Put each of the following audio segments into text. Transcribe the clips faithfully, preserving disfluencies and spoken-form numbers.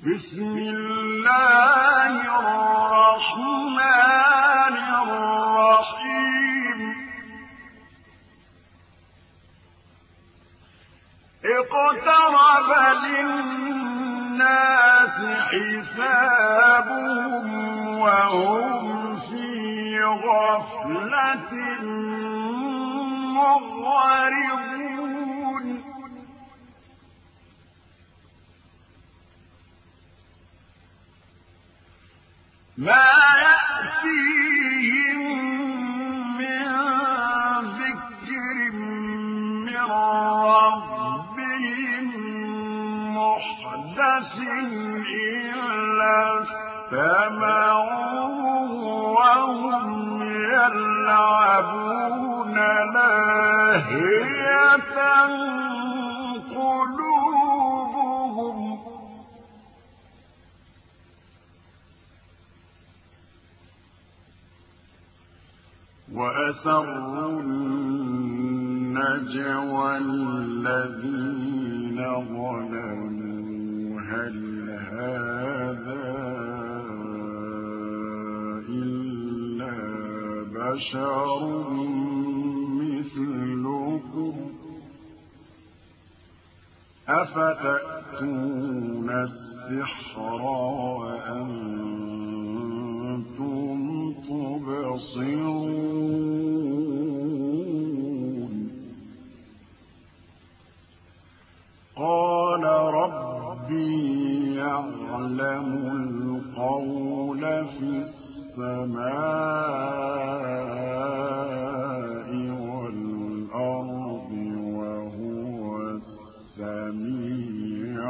بسم الله الرحمن الرحيم اقترب للناس حسابهم وهم في غفلة معرضون ما يأتيهم من ذكر من ربهم محدث إلا استمعوه وهم يلعبون لاهية قلوبهم وأسروا النجوى الذين ظلموا هل هذا إلا بشر مثلكم أفتأتون السحر وأنتم تبصرون قال ربي يعلم القول في السماء والأرض وهو السميع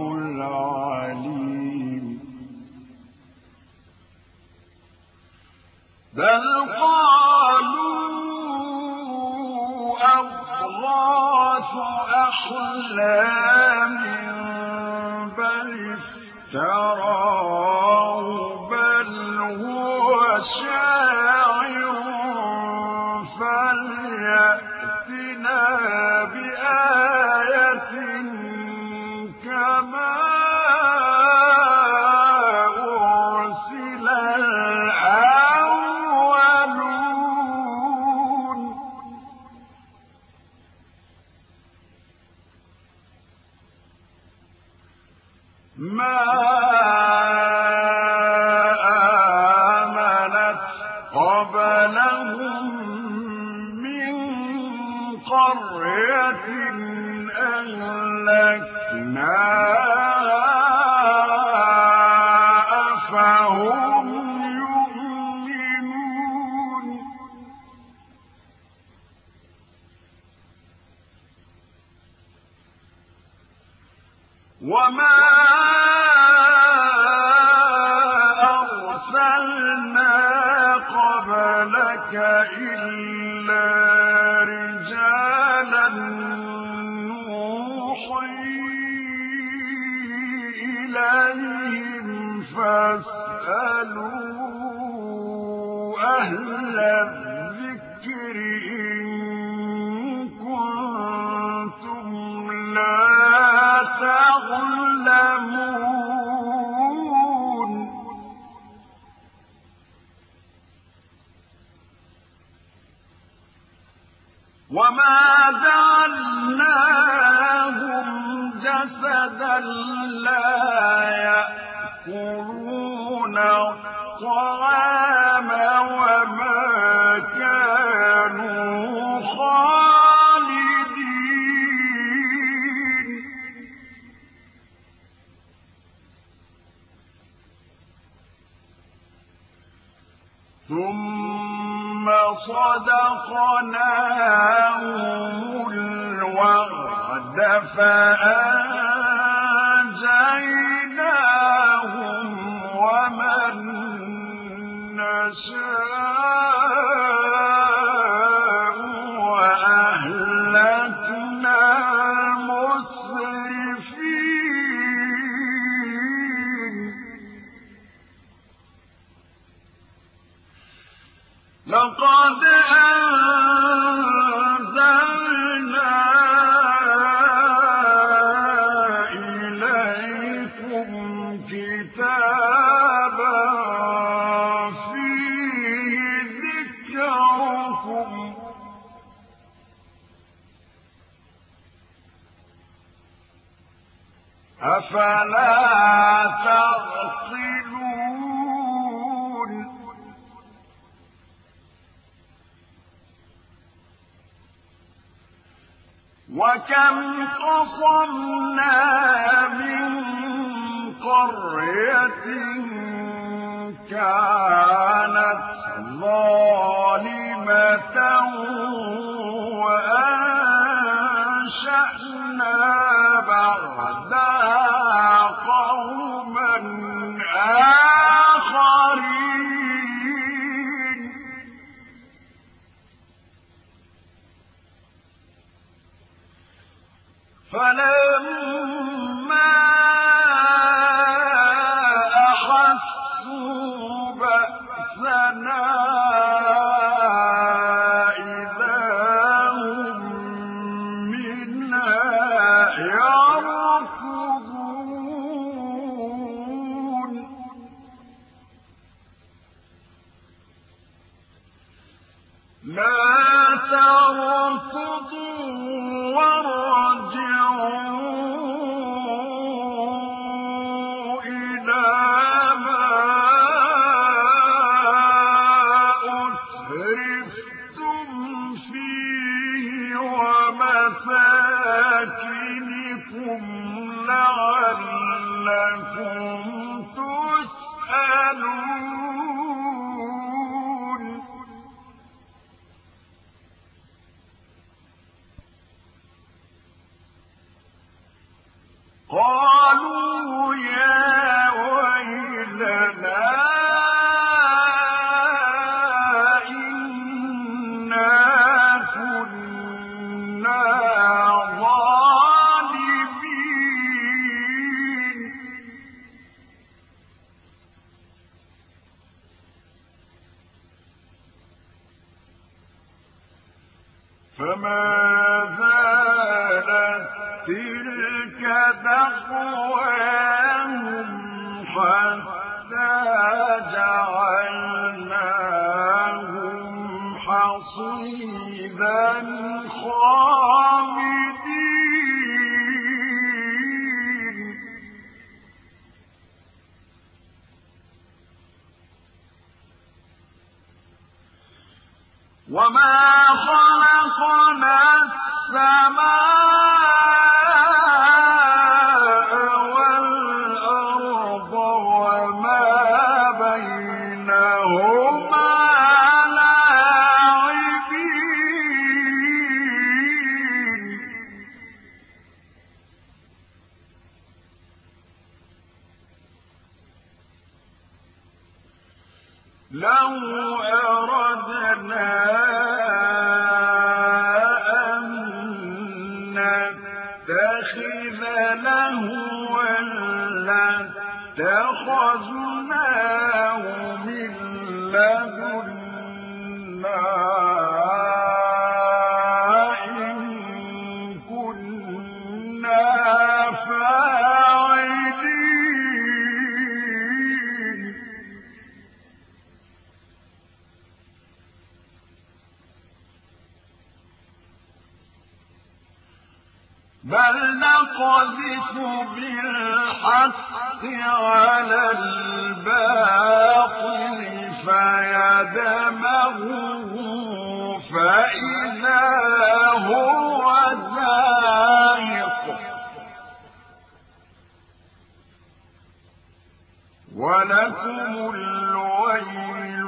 العليم بل قالوا أضغاث أحلام بل افتراه بل هو شاعر فليأتنا بآية كما أرسل الأولون ما آمنت قبلهم من قرية أهلكناها أفهم يؤمنون وما أرسلنا قبلك إلا رجالا نوحي إليهم فاسألوا أهل الذكر إن كنتم لا تعلمون وما جعلناهم جسدا لا يأكلون الطعام وما كانوا خالدين ثم صدقناهم الوعد فأنجيناهم ومن نشاء وأهلكنا المسرفين لقد أنزلنا إليكم إليكم كتابا فيه ذكركم أفلا تعقلون وكم قصمنا من قرية كانت ظالمة وأنشأنا بعدها قوما آخرين فلما أحسوا بأسنا إذا هم منها يركضون لا تركضوا وارجعوا إلى ما أترفتم فيه ومساكنكم لعلكم تسألون قالوا يا ويلنا إنا كنا ظالمين فما زالت تلك دعواهم حتى جعلناهم حصيدا خامدين وما خلقنا السماء والأرض وما بينهما لاعبين لو أردنا اتخذ لهوا لاتخذناه من لدنا إن كنا فاعلين بل نقذف بالحق على الباطل فيدمغه فإذا هو زاهق ولكم الويل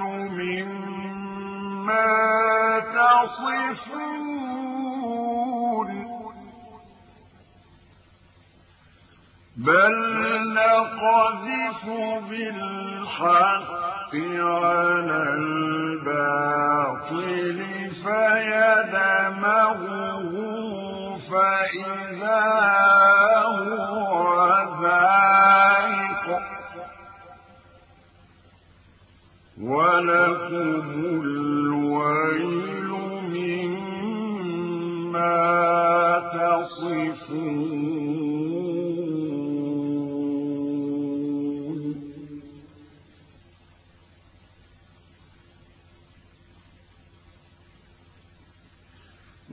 مما تصفون بل نقذف بالحق على الباطل فيدمغه فإذا هو زاهق ولكم الويل مما تصفون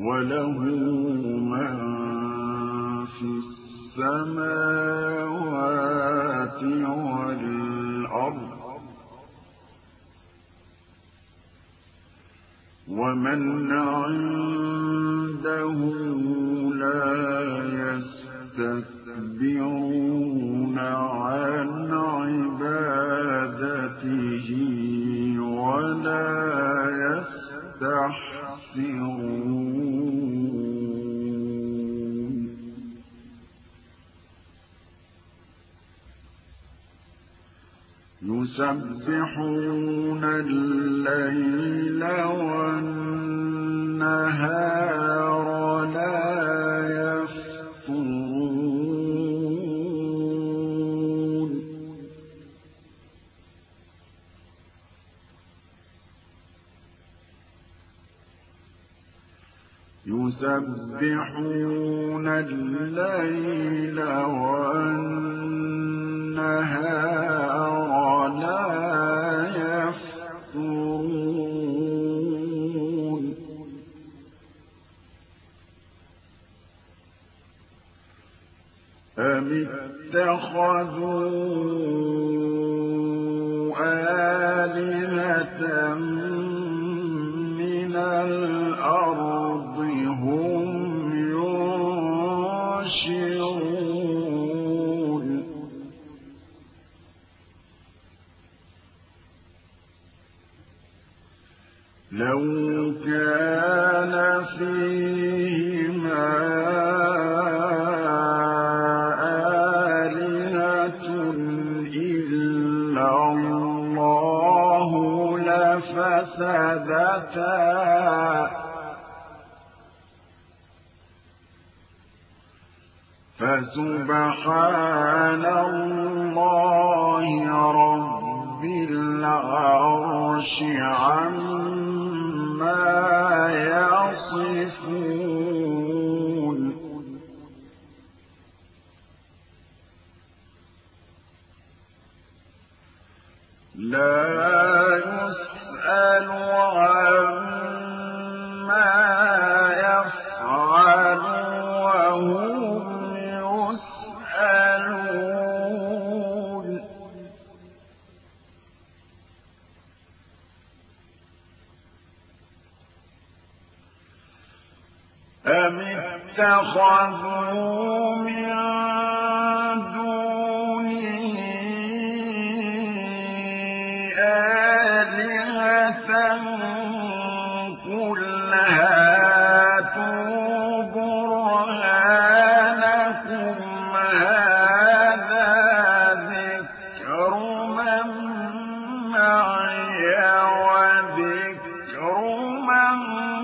وله من في السماوات والأرض ومن عنده لا يستكبرون عن عبادته ولا يستحسرون يسبحون الليل والنهار لا يفترون يسبحون الليل والنهار لا يفترون أم اتخذوا آلهة من الأرض هم ينشرون لو كان فيهما آلهة إلا الله لفسدتا فسبحان الله رب العرش عما يصفون لا يسأل عما يفعل وهم يسألون أم اتخذوا من دونه آلهة قل هاتوا برهانكم هذا ذكر من معي وذكر من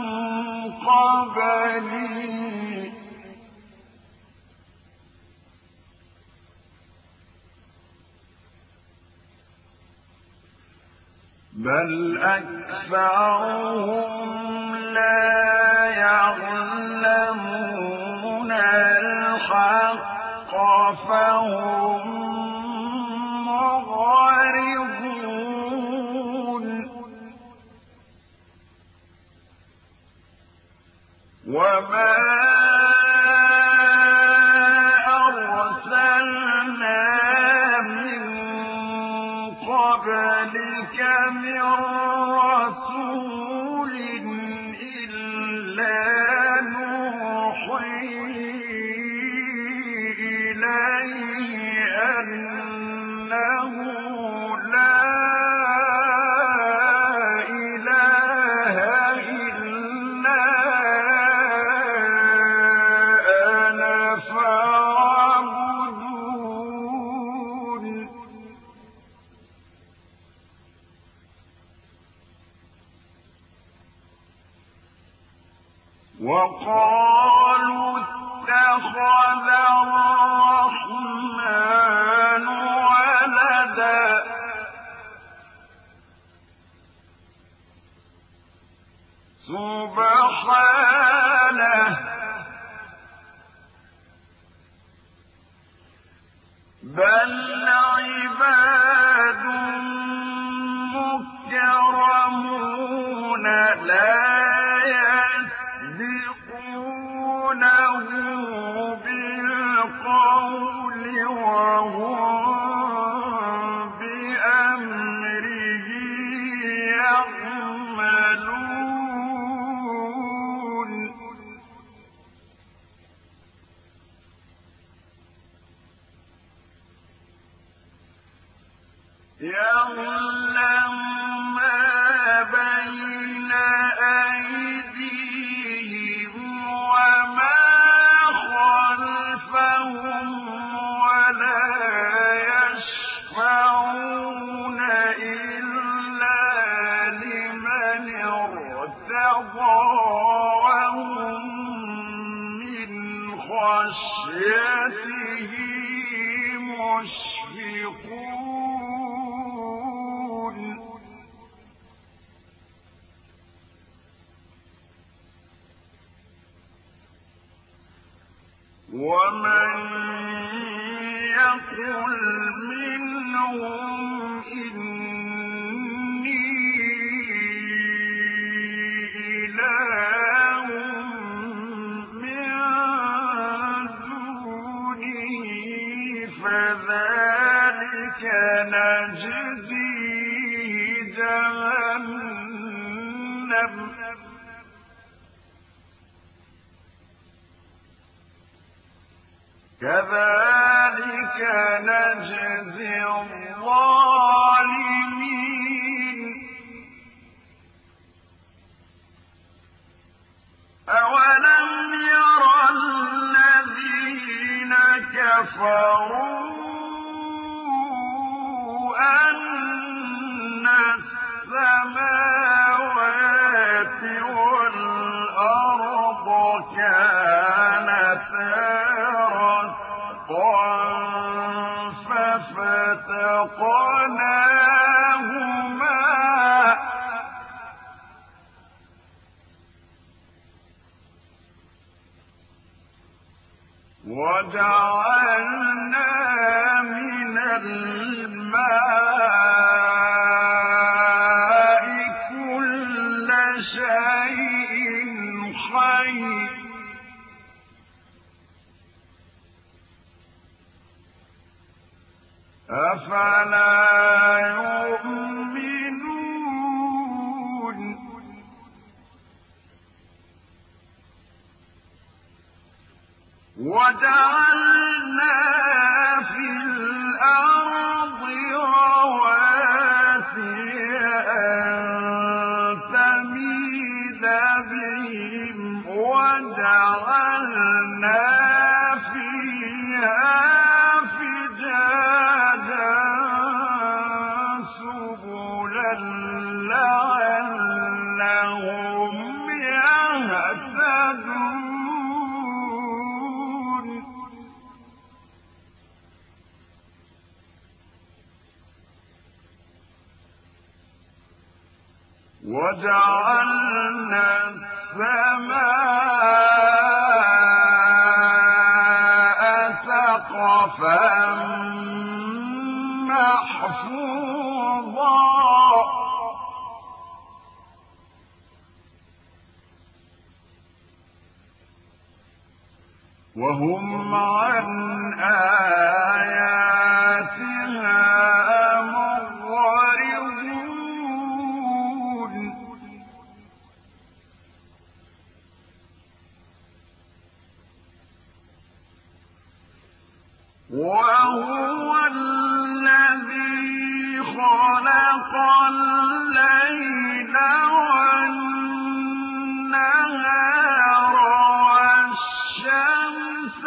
قبلي بل أكثرهم لا يعلمون الحق فهم معرضون وما أرسلنا من قبلك من رسول إلا نوحي إليه أنه لا إله إلا أنا فاعبدون وقالوا اتخذ الرحمن ولدا سبحانه بل عباد مكرمون لا يسبقون يعلم ما بين أيديهم وما خلفهم ولا يشفعون إلا لمن ارتضى وهم من خشيته مشفقون ومن يقل منهم إني إله من دونه فذلك نجزيه جهنم كذلك نجزي الظالمين أولم ير الذين كفروا أن السماوات والأرض كانتا ففتقناهما وجعلنا من الماء كل شيء حي أفلا يؤمنون وجعلنا في الأرض رواسي أن تميد بهم وجعلنا فيها لعلهم يهتدون وجعلنا السماء سقفا محفوظا وهم عن آياتها معرضون وهو الذي خلق الليل والنهار والشمس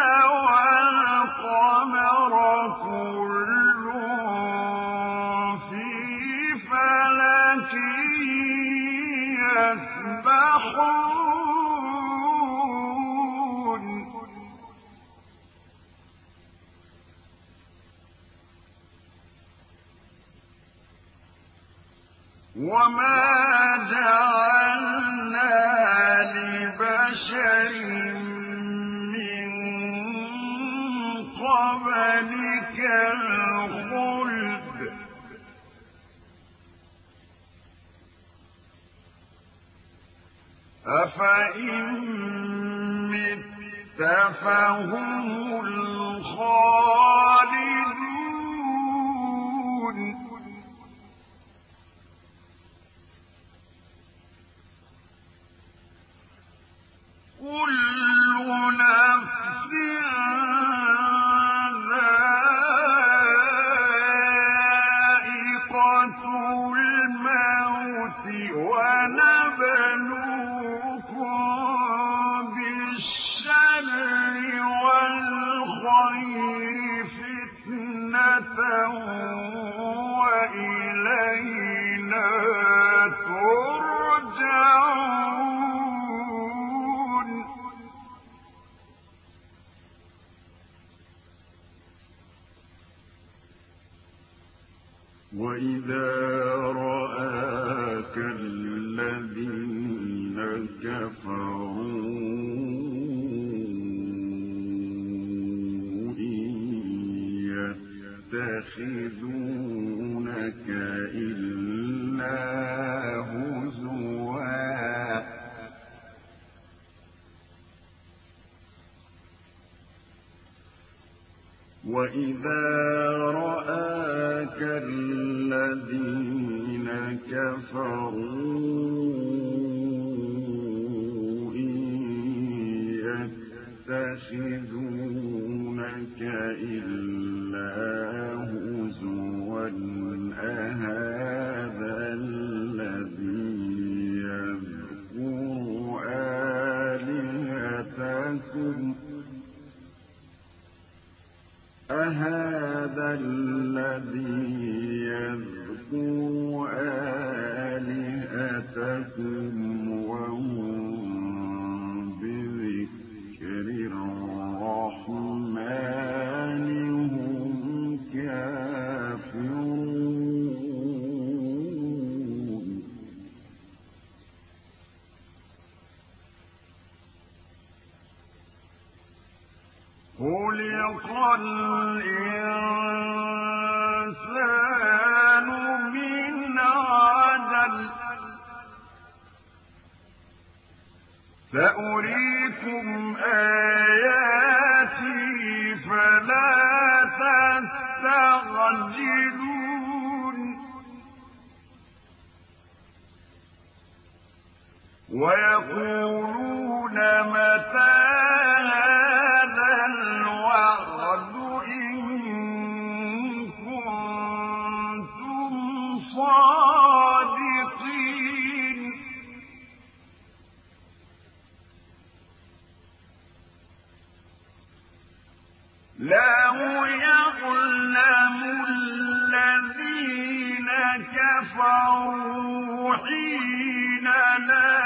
والقمر كل في فلك يسبحون وما جعلنا لبشر من قبلك الخلد أفإن مت فهم الخالدون كل نفس ذائقة وإلينا ترجعون. وإذا رآك الذين كفروا يتخذونك إلا هزوا وإذا رآك الذين كفروا يتخذونك إلا هزوا أهذا الذي يذكر آلهتكم أهذا الذي يذكر آلهتكم وهم بذكر الرحمن هم كافرون. خلق الإنسان من عجل سأريكم آياتي فلا تستعجلون. ويقولون متى هذا الوعد إن كنتم صادقين. لو يعلم الذين كفروا حين لا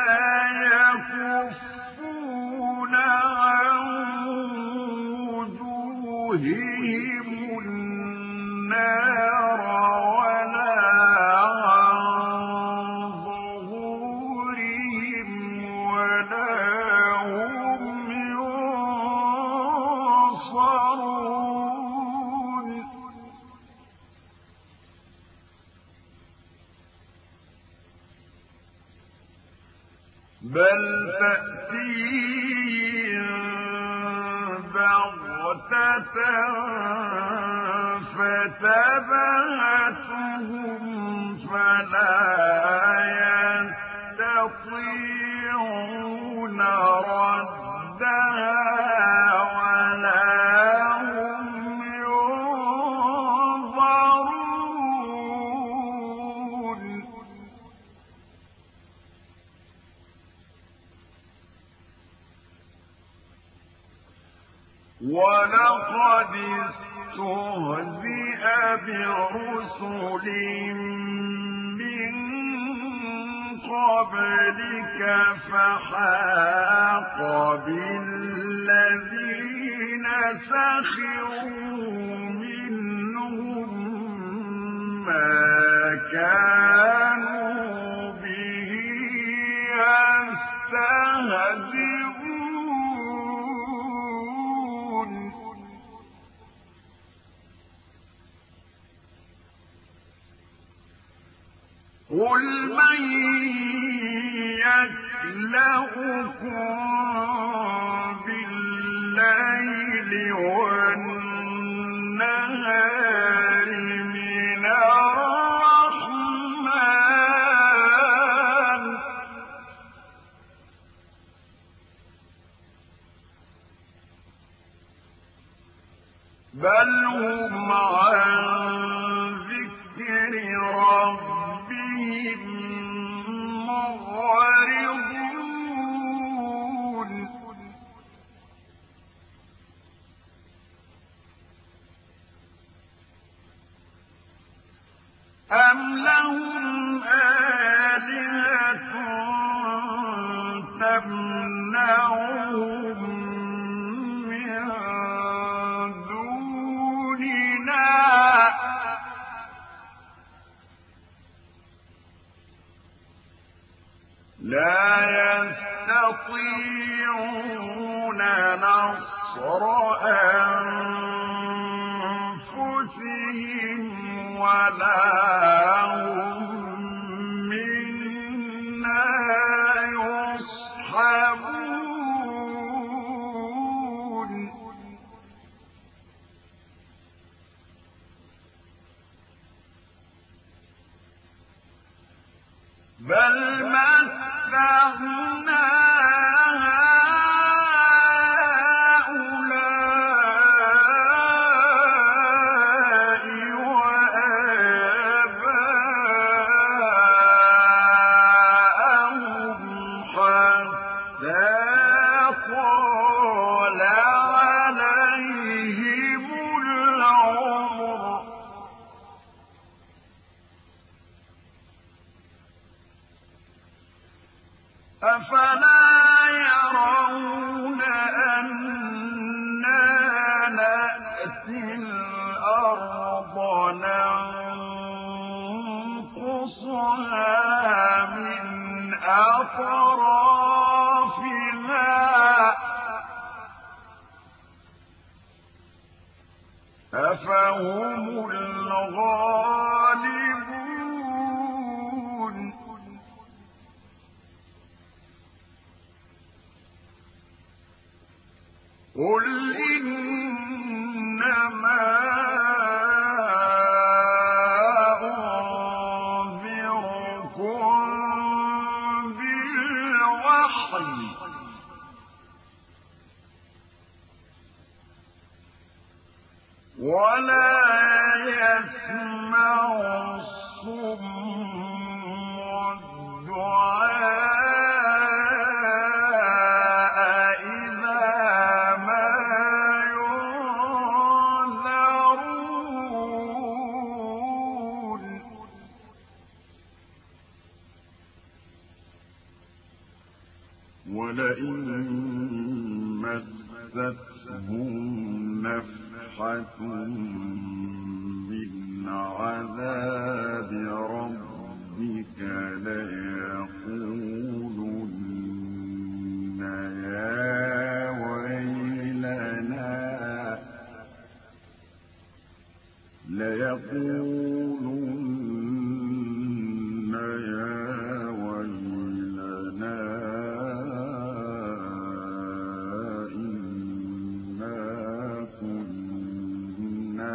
يكفون عن وجوههم النار ولا عن ظهورهم ولا هم ينصرون. بل تأتيهم بغتة فتبهتهم فلا يستطيعون ردها ولا هم ينظرون. ولقد استهزئ برسل من قبلك فحاق بالذين سخروا منهم ما كانوا به يستهزئون. قل من يكلؤكم بالليل والنهار من الرحمن بل هم عن ذكر ربهم معرضون. لهم آلهة تمنعهم من دوننا لا يستطيعون نصر أنفسهم ولا هم منا يصحبون بل متعنا هؤلاء وآباءهم حتى طال عليهم العمر أفلا يرون أنا نأتي الأرض ننقصها من أطرافها أفهم الغالبون قل إنما أنذركم بالوحي ولا يسمع الصم الدعاء إذا ما ينذرون ولئن مستهم نفحة من عذاب ربك ليقولن يا ويلنا ليقولن يا ويلنا إنا كنا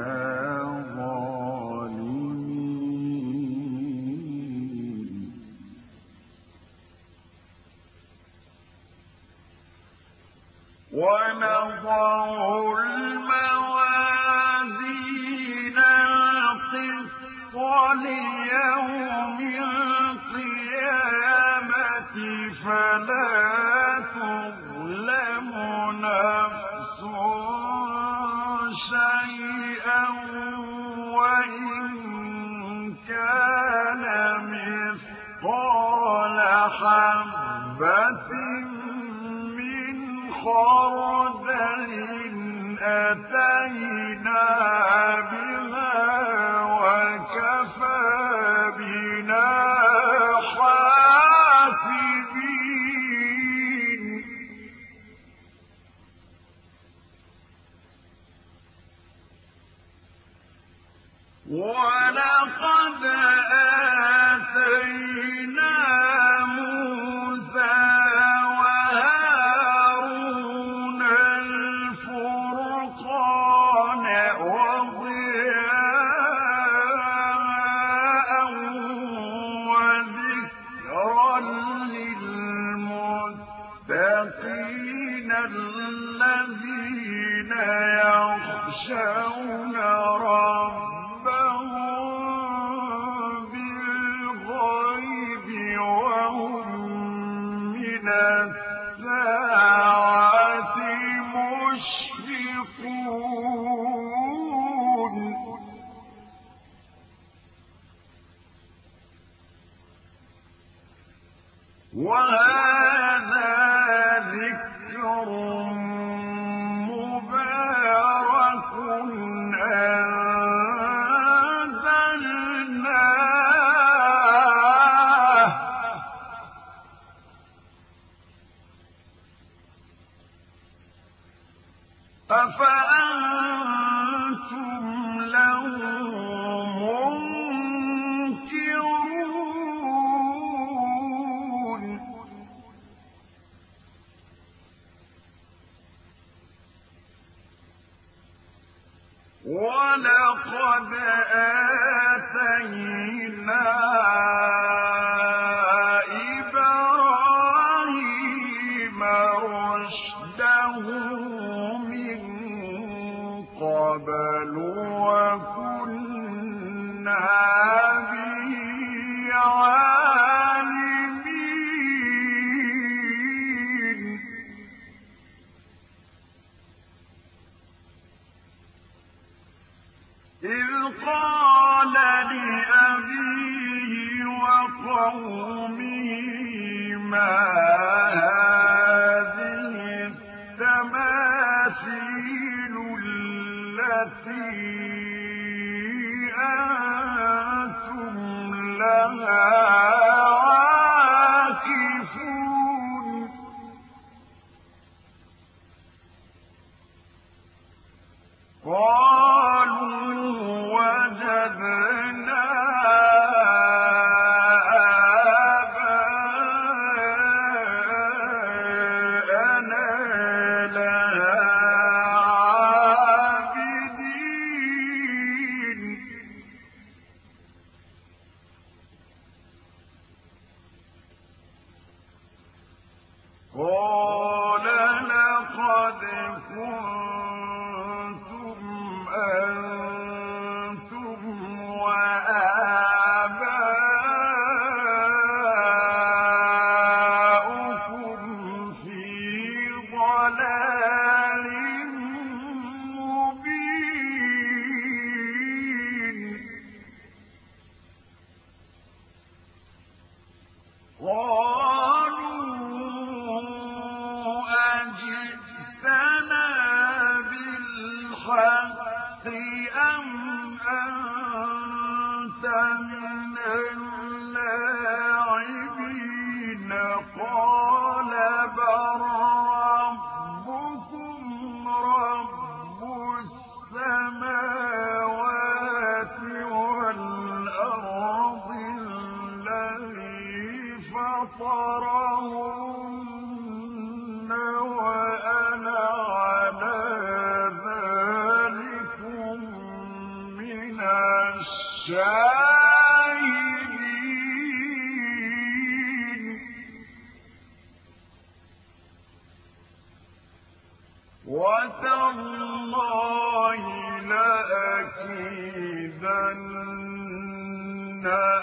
ظالمين ونضع الموازين القسط ليوم القيامة فلا تظلم نفس شيئا وإن كان مثقال حبة من خردل أتينا بها وكفى بنا حاسبين ولقد آتينا موسى وهارون الفرقان وضياء وذكرا للمتقين الذين يخشون ربهم وهذا ذكر مبارك أنزلناه أفأنتم له منكرون ولقد آتينا إبراهيم رشده من قبل وكنا به عالمين إذ قال لأبيه وقومه ما هذه التماثيل التي أنتم لها عاكفون قالوا وجدنا آباءنا لها عابدين قال لقد كنتم أنتم وآباؤكم في ضلال مبين قالوا أجئتنا بالحق أم أنت من اللاعبين قال بل ربكم رب السماوات والأرض الذي فطرهن وأنا على ذلكم من الشاهدين وتالله لأكيدن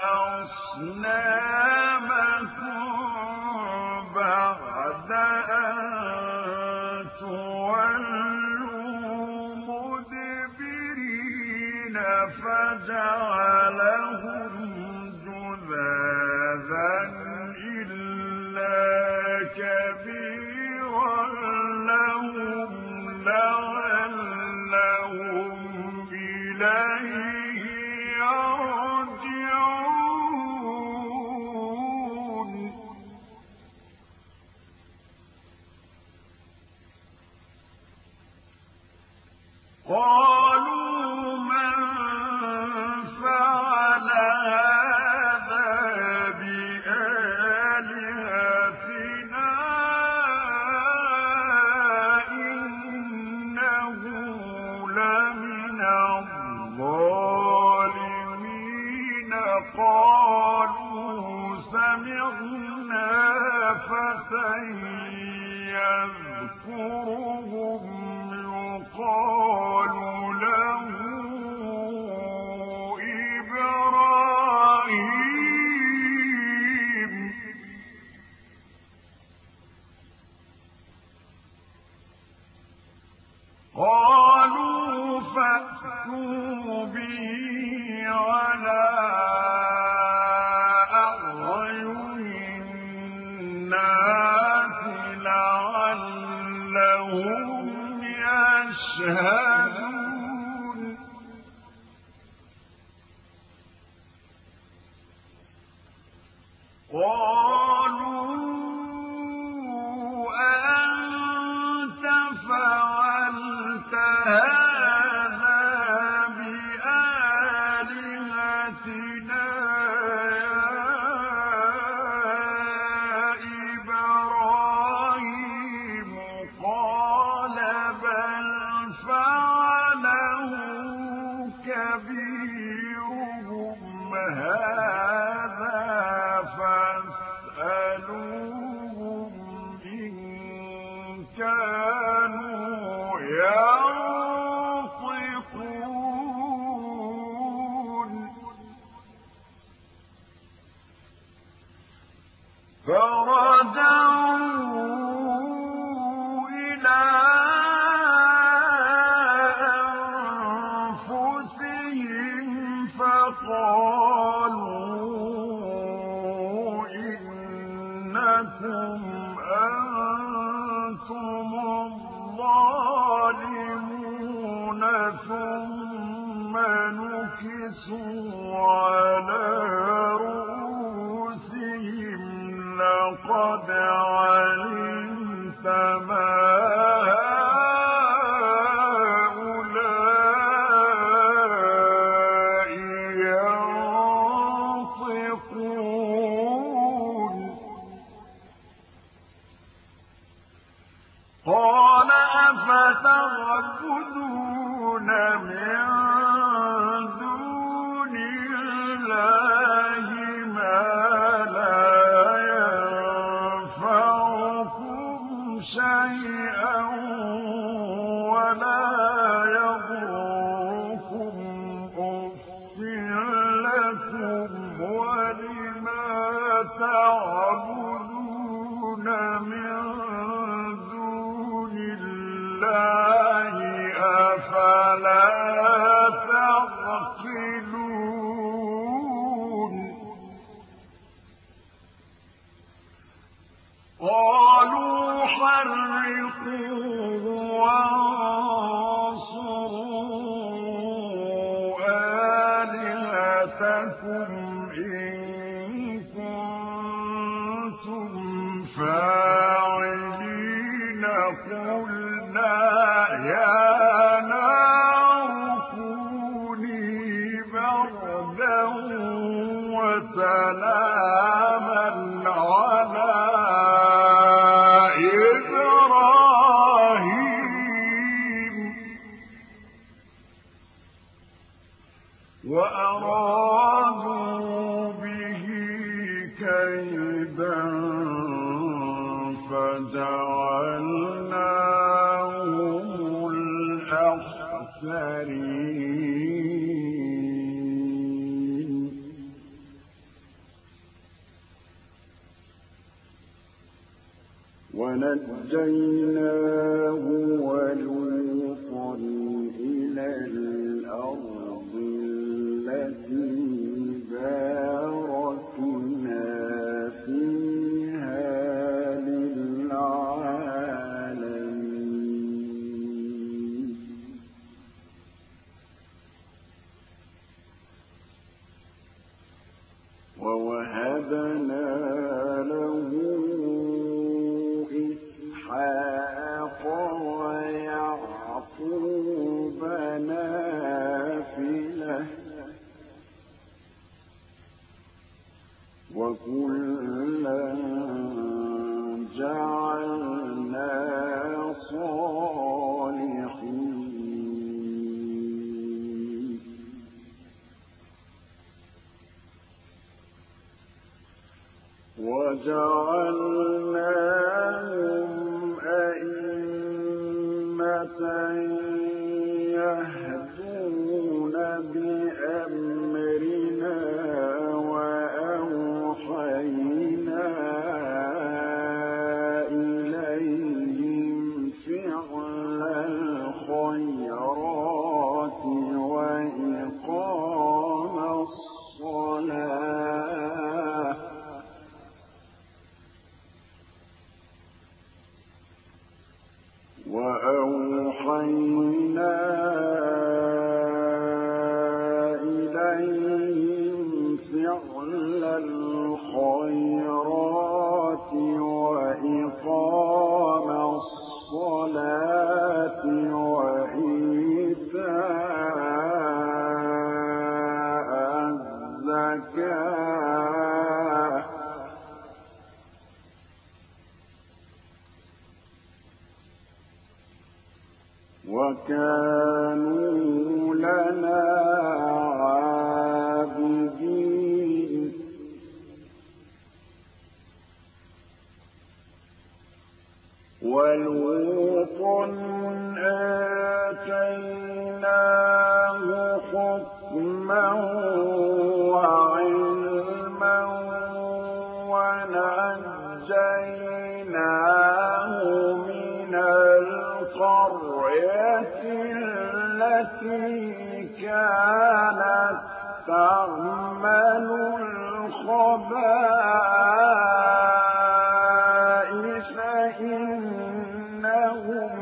أصنامكم بعد أن تولوا مدبرين فجعلهم جذاذا إلا كبيرا لهم لعلهم إليه يرجعون قالوا أأنت فعلت هذا بآلهتنا يا إبراهيم قال بل فعله كبيرهم هذا فاسألوهم إن كانوا ينطقون فرجعوا إلى أنفسهم فقالوا إنكم أنتم الظالمون ثم نكسوا على رؤوسهم لقد علمت ما هؤلاء ينطقون قال أفتعبدون من دون الله ما لا ينفعكم شيئا ولا يضركم أف لكم ولما تعبدون من دون الله أفلا تعقلون قالوا حرقوه وانصروا آلهتكم إن كنتم فاعلين قلنا يا نار كوني بردا وسلاما على إبراهيم وأرادوا به كيدا فجعلناهم الأخسرين ونجيناه ولوطا إلى الأرض التي باركنا فيها للعالمين ووهبنا له إسحاق ويعقوب نافلة وكلا جعلنا صالحين وجعلناهم أئمة يهدون بأمرنا وأوحينا إليهم فعل الخيرات وإقام الصلاة وأوحينا إليهم فعل الخيرات وإقام الصلاة وإيتاء الزكاة وكانوا لنا عابدين ولوطا آتيناه حكما وعلما ونجيناه من القرية التي كانت تعمل الخبائث إنهم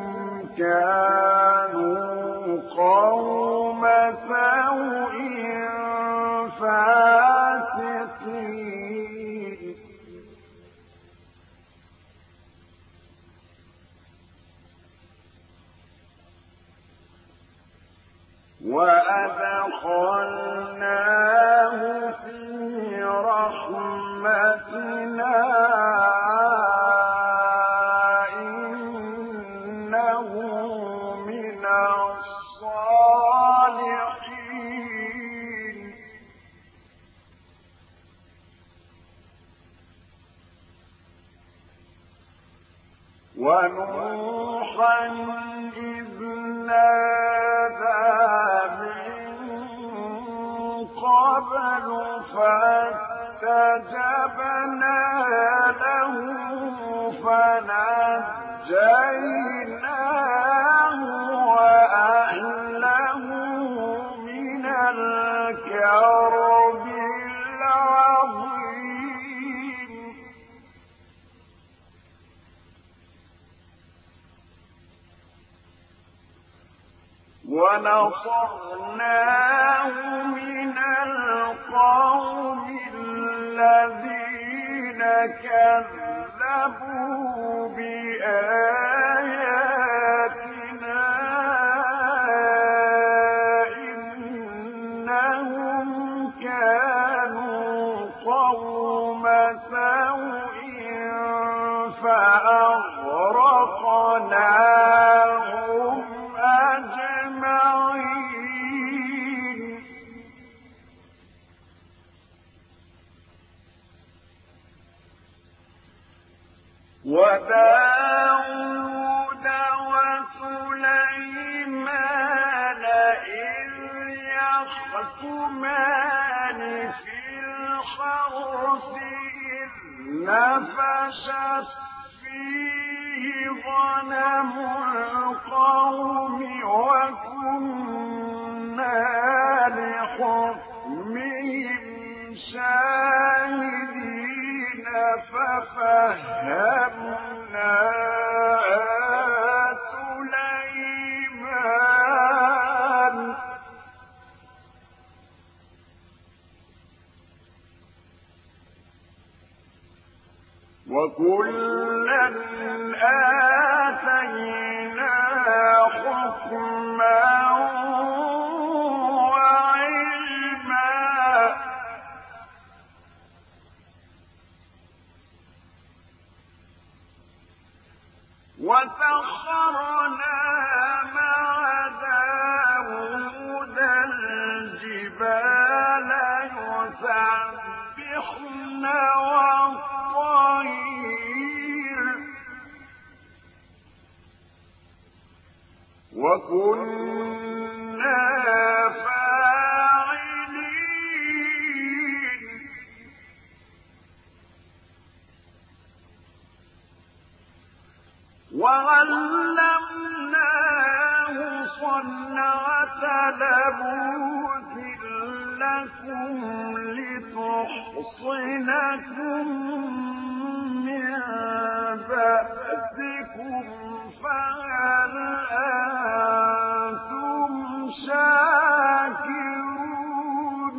كانوا قوم سوء فاسقين وأدخلناه في رحمتنا إنه من الصالحين ونوحا إذ نادى قبل فاستجبنا له فنجيناه وأهله من الكرب العظيم ونصرناه من القوم الذين كذبوا بآياتنا إنهم كانوا قوم سوء فأغرقناهم أجمعين وداود وسليمان إذ يحكمان في الحرث إذ نفشت فيه غنم القوم وكنا لحكمهم شاهدين ففهمناها سليمان وكلا آتينا حكما وعلما وسخرنا مع داود الجبال يسبحن والطير وكنا فاعلين وعلمناه صنعة لبوس لكم لتحصنكم من بأسكم فهل أنتم شاكرون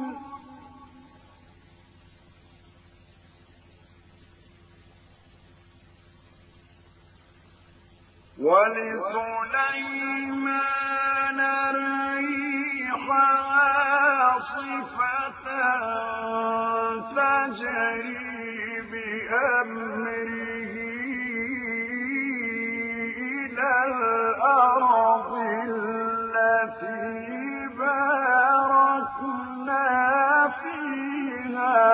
ولسليمان الريح عاصفة تجري بأمره إلى الأرض التي باركنا فيها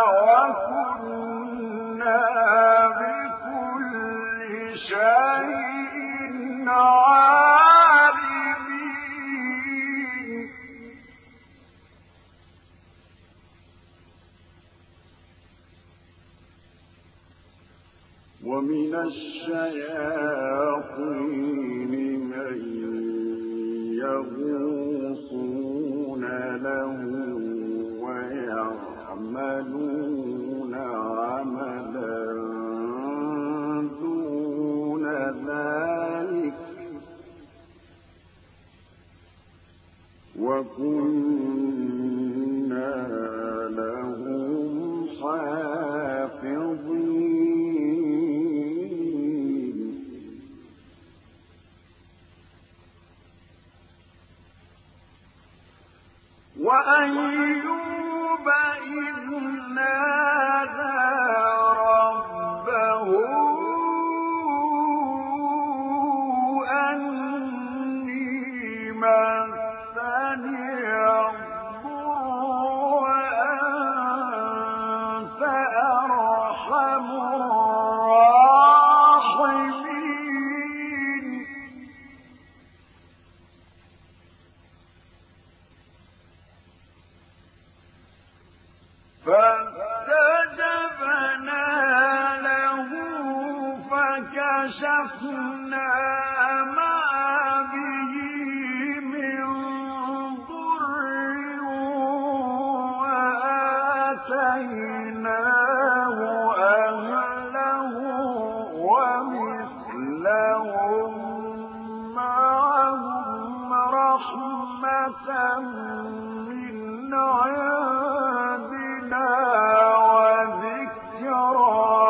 وكنا بكل شيء عالمين ومن الشياطين من يغوصون له ويعملون عملا دون ذلك وكنا لهم حافظين وأيوب إذ نادى ربه أني مسني الضر وأنت أرحم الراحمين فاستجبنا له فكشفنا ما به من ضر وآتيناه أهله ومثلهم معهم رحمة من عندنا وذكرى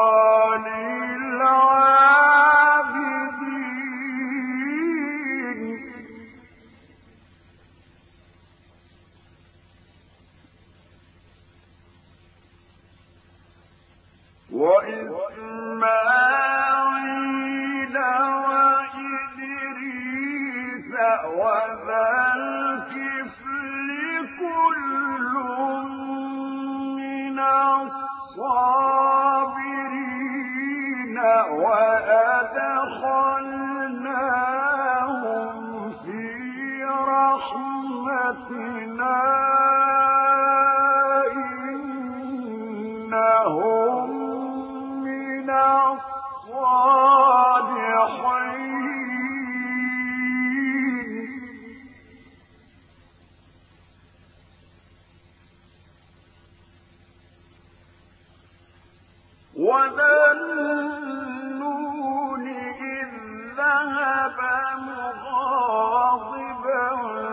للعابدين وإسماعيل وإدريس وذا الكفل كل من الصابرين وأدخلناهم في رحمتنا إنهم من الصالحين وذا النون إذ ذهب مغاضبا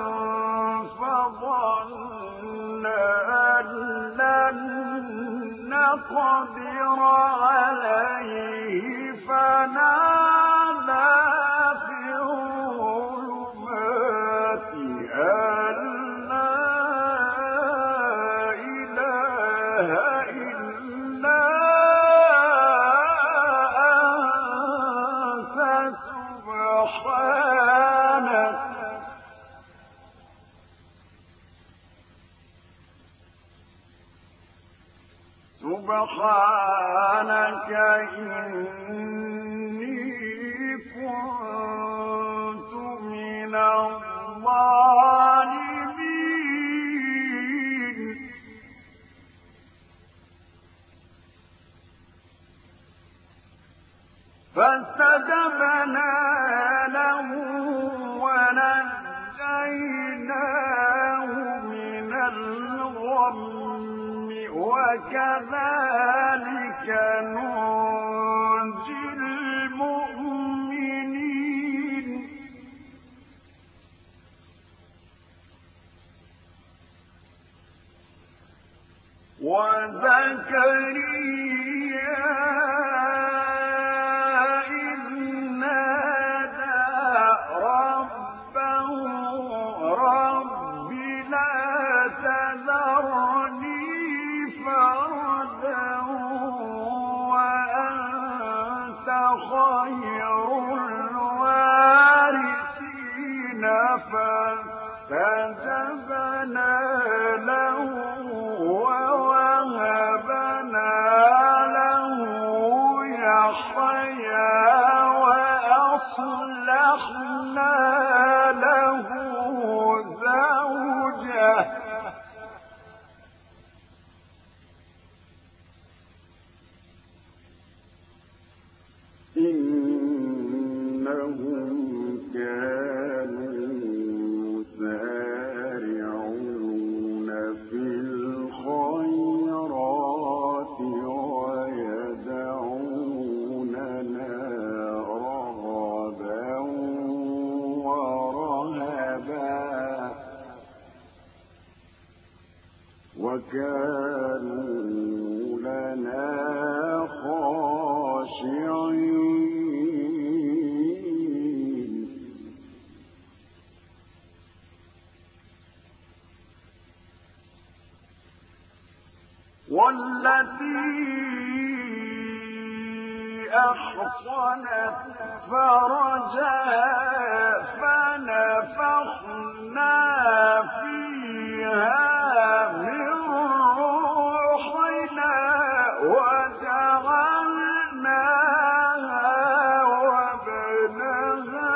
فظن أن لن نقدر عليه فنادى في الظلمات أن لا إله إلا أنت سبحانك سبحانك إني كنت من الظالمين فاستجبنا له ونجيناه من الغم وكذلك ننجي المؤمنين وزكريا إذ نادى إنهم كانوا يسارعون في الخيرات ويدعوننا رغبا ورهبا وكانوا لنا خاشعين والتي أحصنت فرجها فنفخنا فيها من روحنا وجعلناها وابنها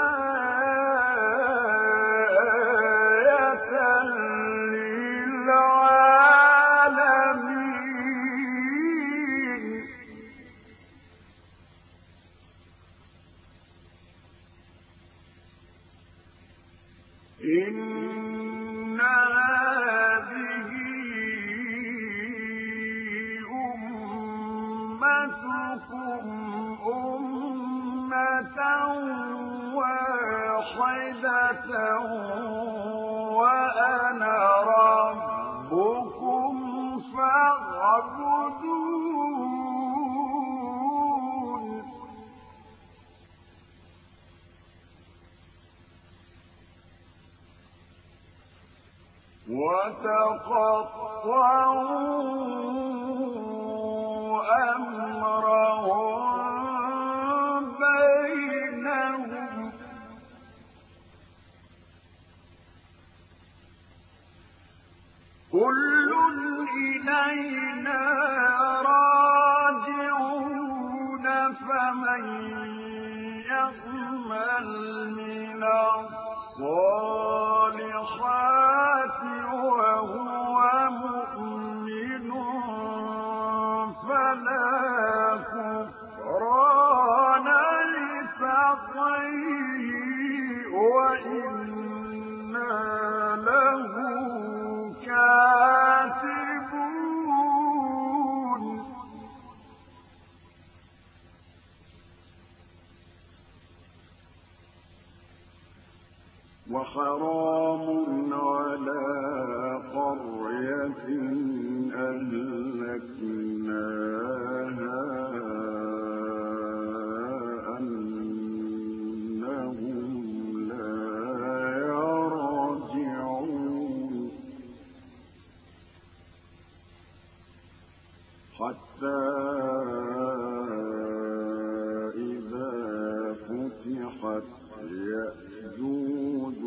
آية للعالمين إن هذه أمتكم أمة واحدة وأنا ربكم فاعبدون وتقطعوا أمرهم بينهم كل إلينا راجعون فمن يعمل من الصالحات وهو مؤمن فلا كفران لسعيه وإنا له كاتبون وحرام على قرية أهلكناها أنهم لا يرجعون حتى إذا فتحت يأجوج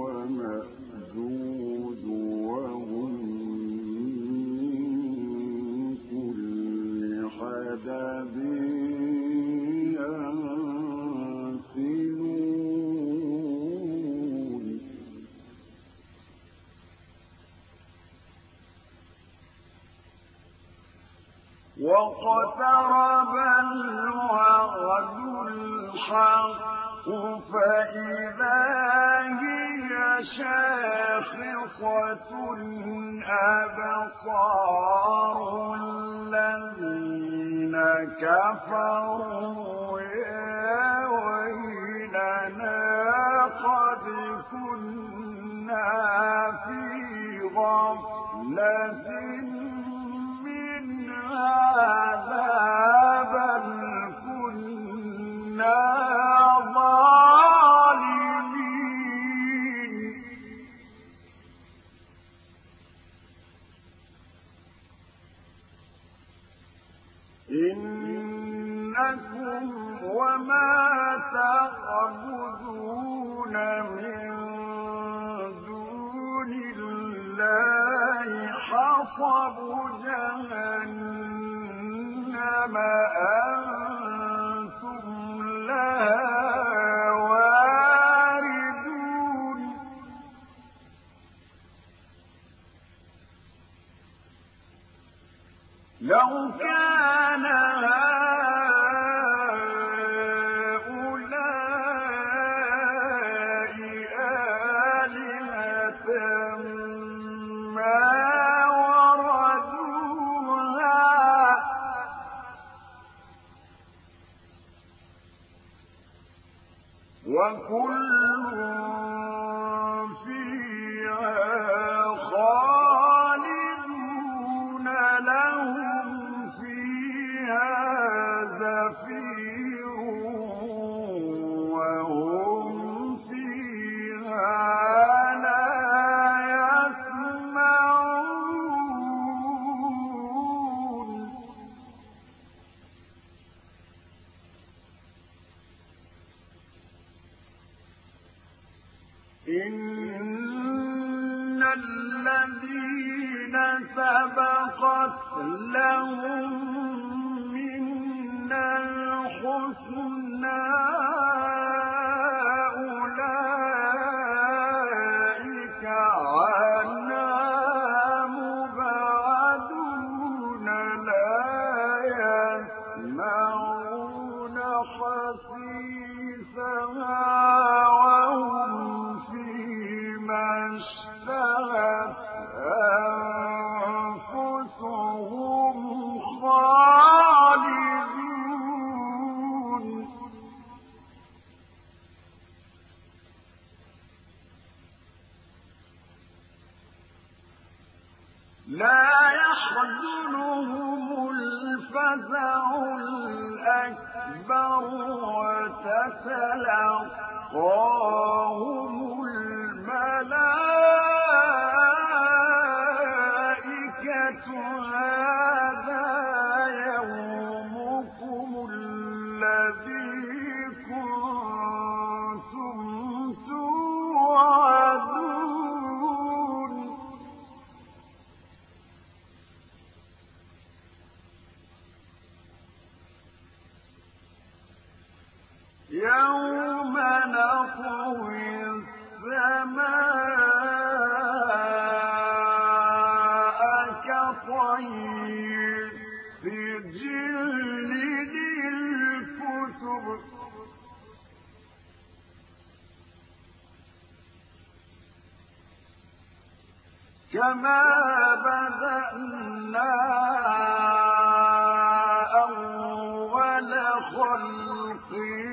ومأجوج وهم من كل حدب ينسلون واقترب الوعد الحق فإذا هي شاخصة أبصار الذين كفروا يا ويلنا قد كنا في غفلة من هذا بل كنا ظالمين إنكم وما تعبدون من دون الله حصب جهنم أنتم لها واردون لو كان هؤلاء وكل فيها خالدون لهم فيها زفير وهم فيها لا يسمعون إن الذين سبقت لهم منا الحسنى أولئك عنها مبعدون لا يسمعون حسيسها وهم فيما اشتهت أنفسهم خالدون لا يحزنهم الفزع الأكبر وتتلقاهم الملائكة هذا يومكم الذي كنتم توعدون يوم نطوي السماء كطي السجل للكتب كما بدأنا أول خلق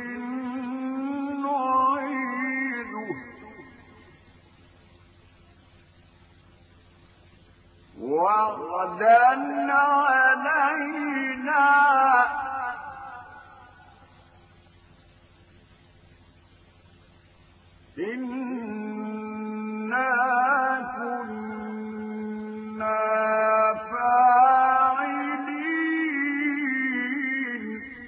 نعيده وعدا علينا إنا كنا فاعلين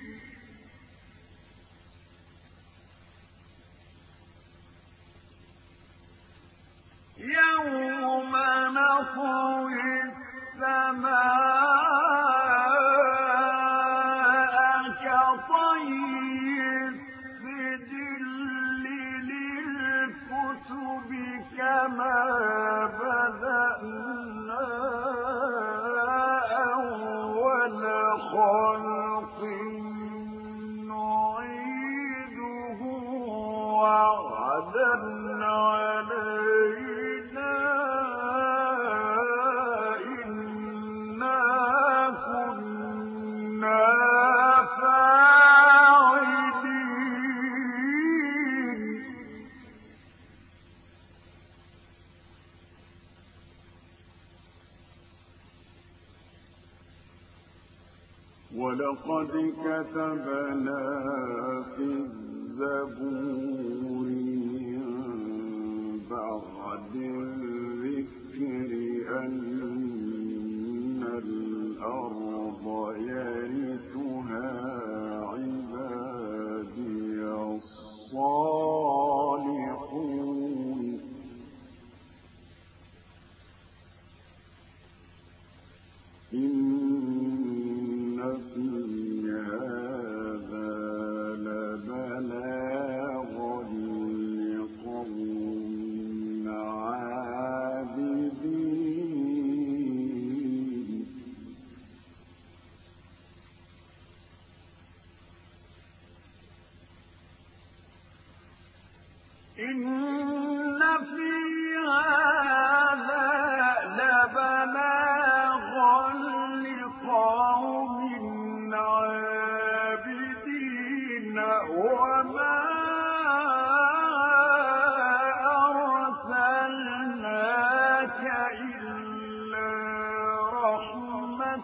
يوم نطوي السماء كطي السجل للكتب كما بدأنا أول خلق نعيده وعدا علينا إنا كنا فاعلين ولقد كتبنا في الزبور من بعد الذكر أن الأرض يرثها عبادي الصالحون إن في هذا لبلاغا لقوم عابدين إن في هذا لبلاغا لقوم عابدين وما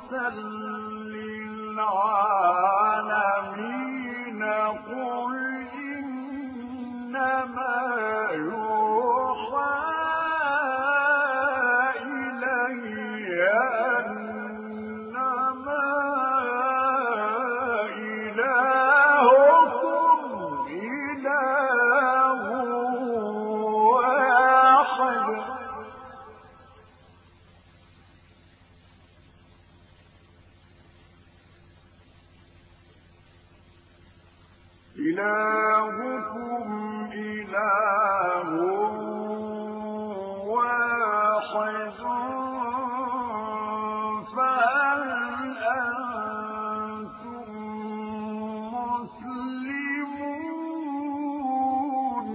للعالمين قل إنما يوحى إلي أنما إلهكم إله واحد إلهكم إله واحد فهل أنتم مسلمون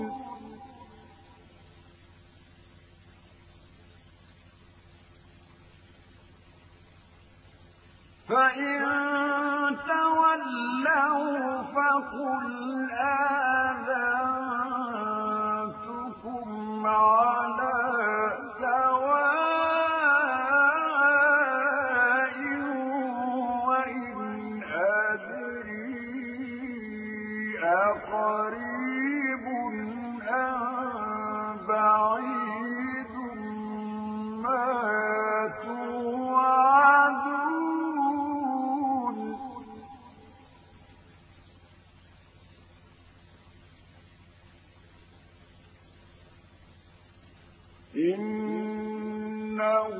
فإن تولوا فقل آذنتكم على سواء وإن أدري أقريب أم بعيد ما توعدون إنه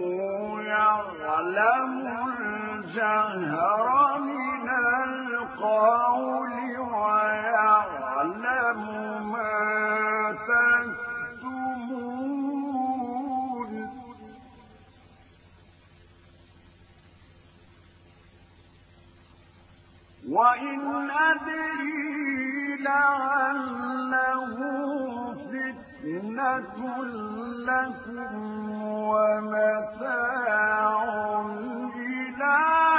يعلم الجهر من القول ويعلم ما تكتمون وإن أدري لعله فتنة لكم ومتاع إلى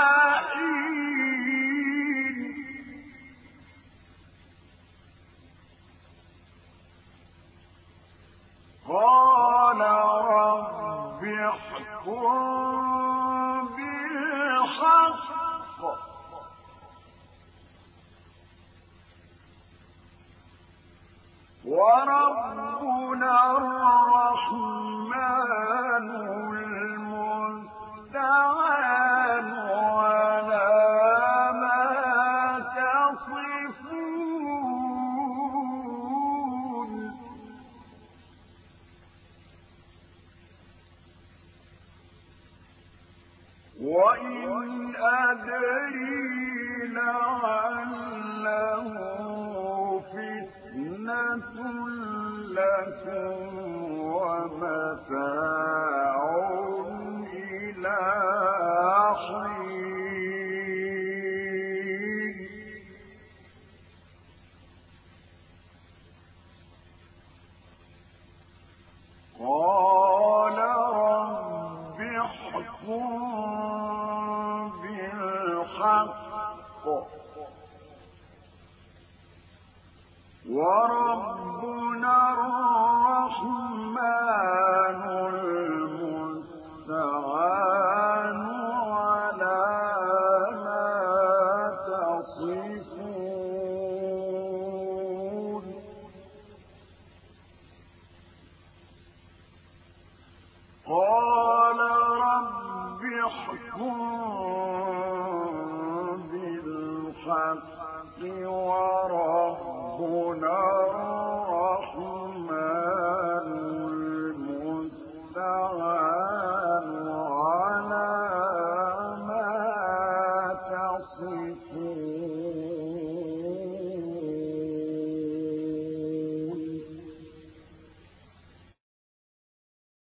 حين قال رب احكم بالحق وربنا الرحمن المستعان على ما تصفون وإن أدري لعله فتنة لكم ومتاع إلى حين قال رب احكم بالحق وربنا الرحمن المستعان على ما تصفون قال رب احكم